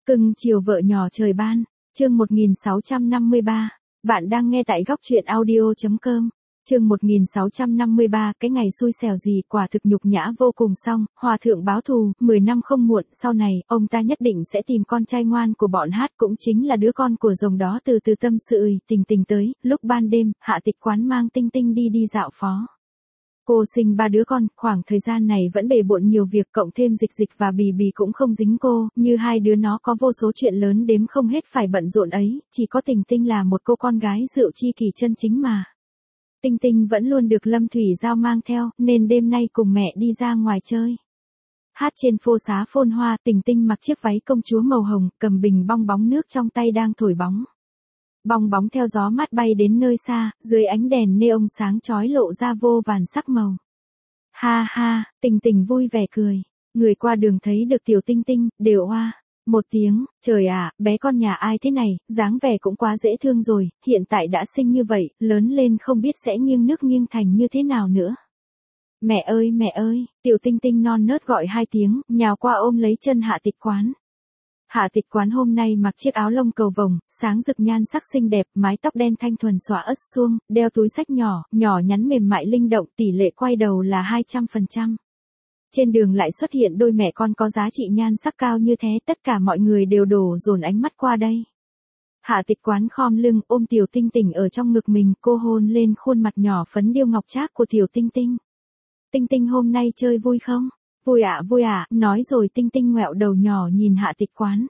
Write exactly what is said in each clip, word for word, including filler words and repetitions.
Cưng chiều vợ nhỏ trời ban, chương một nghìn sáu trăm năm mươi ba. Bạn đang nghe tại góc truyện audio.com. Chương một nghìn sáu trăm năm mươi ba, cái ngày xui xẻo gì, quả thực nhục nhã vô cùng. Xong, hòa thượng báo thù, mười năm không muộn, sau này, ông ta nhất định sẽ tìm con trai ngoan của bọn hát, cũng chính là đứa con của rồng đó. Từ từ tâm sự ơi, tình tình tới, lúc ban đêm, Hạ Tịch Quán mang Tinh Tinh đi đi dạo phố. Cô sinh ba đứa con, khoảng thời gian này vẫn bề bộn nhiều việc, cộng thêm Dịch Dịch và Bì Bì cũng không dính cô, như hai đứa nó có vô số chuyện lớn đếm không hết phải bận rộn ấy, chỉ có Tình Tinh là một cô con gái rượu chi kỷ chân chính mà. Tinh Tinh vẫn luôn được Lâm Thủy Giao mang theo, nên đêm nay cùng mẹ đi ra ngoài chơi. Hát trên phô xá phôn hoa, Tình Tinh mặc chiếc váy công chúa màu hồng, cầm bình bong bóng nước trong tay đang thổi bóng. Bong bóng theo gió mát bay đến nơi xa, dưới ánh đèn neon sáng chói lộ ra vô vàn sắc màu. Ha ha, Tình Tình vui vẻ cười. Người qua đường thấy được tiểu Tinh Tinh, đều oa một tiếng, trời ạ, bé con nhà ai thế này, dáng vẻ cũng quá dễ thương rồi, hiện tại đã xinh như vậy, lớn lên không biết sẽ nghiêng nước nghiêng thành như thế nào nữa. Mẹ ơi mẹ ơi, tiểu Tinh Tinh non nớt gọi hai tiếng, nhào qua ôm lấy chân Hạ Tịch Quán. Hạ Tịch Quán hôm nay mặc chiếc áo lông cầu vồng, sáng rực nhan sắc xinh đẹp, mái tóc đen thanh thuần xõa ớt suông, đeo túi xách nhỏ, nhỏ nhắn mềm mại linh động, tỷ lệ quay đầu là hai trăm phần trăm. Trên đường lại xuất hiện đôi mẹ con có giá trị nhan sắc cao như thế, tất cả mọi người đều đổ dồn ánh mắt qua đây. Hạ Tịch Quán khom lưng ôm tiểu Tinh Tinh ở trong ngực mình, cô hôn lên khuôn mặt nhỏ phấn điêu ngọc trác của tiểu Tinh Tinh. Tinh Tinh hôm nay chơi vui không? Vui ạ, vui ạ, nói rồi Tinh Tinh ngoẹo đầu nhỏ nhìn Hạ Tịch Quán.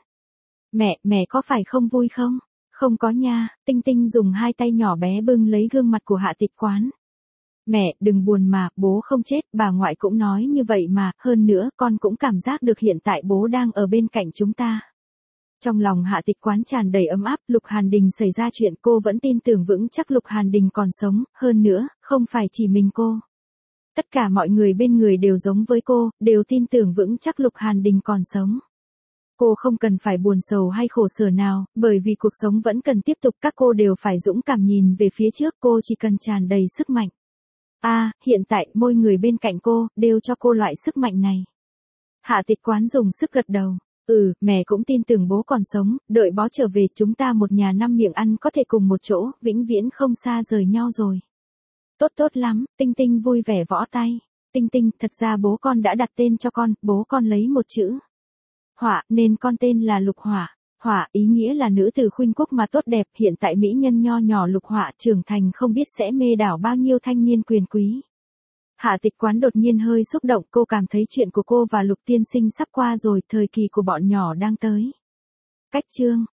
Mẹ, mẹ có phải không vui không? Không có nha, Tinh Tinh dùng hai tay nhỏ bé bưng lấy gương mặt của Hạ Tịch Quán. Mẹ, đừng buồn mà, bố không chết, bà ngoại cũng nói như vậy mà, hơn nữa, con cũng cảm giác được hiện tại bố đang ở bên cạnh chúng ta. Trong lòng Hạ Tịch Quán tràn đầy ấm áp, Lục Hàn Đình xảy ra chuyện cô vẫn tin tưởng vững chắc Lục Hàn Đình còn sống, hơn nữa, không phải chỉ mình cô. Tất cả mọi người bên người đều giống với cô, đều tin tưởng vững chắc Lục Hàn Đình còn sống. Cô không cần phải buồn sầu hay khổ sở nào, bởi vì cuộc sống vẫn cần tiếp tục, các cô đều phải dũng cảm nhìn về phía trước, cô chỉ cần tràn đầy sức mạnh. À, hiện tại, mỗi người bên cạnh cô, đều cho cô loại sức mạnh này. Hạ Tịch Quán dùng sức gật đầu. Ừ, mẹ cũng tin tưởng bố còn sống, đợi bố trở về chúng ta một nhà năm miệng ăn có thể cùng một chỗ, vĩnh viễn không xa rời nhau rồi. Tốt tốt lắm, Tinh Tinh vui vẻ võ tay. Tinh Tinh, thật ra bố con đã đặt tên cho con, bố con lấy một chữ Hỏa, nên con tên là Lục Hỏa. Hỏa, ý nghĩa là nữ từ khuynh quốc mà tốt đẹp, hiện tại mỹ nhân nho nhỏ Lục Hỏa trưởng thành không biết sẽ mê đảo bao nhiêu thanh niên quyền quý. Hạ Tịch Quán đột nhiên hơi xúc động, cô cảm thấy chuyện của cô và Lục tiên sinh sắp qua rồi, thời kỳ của bọn nhỏ đang tới. Cách chương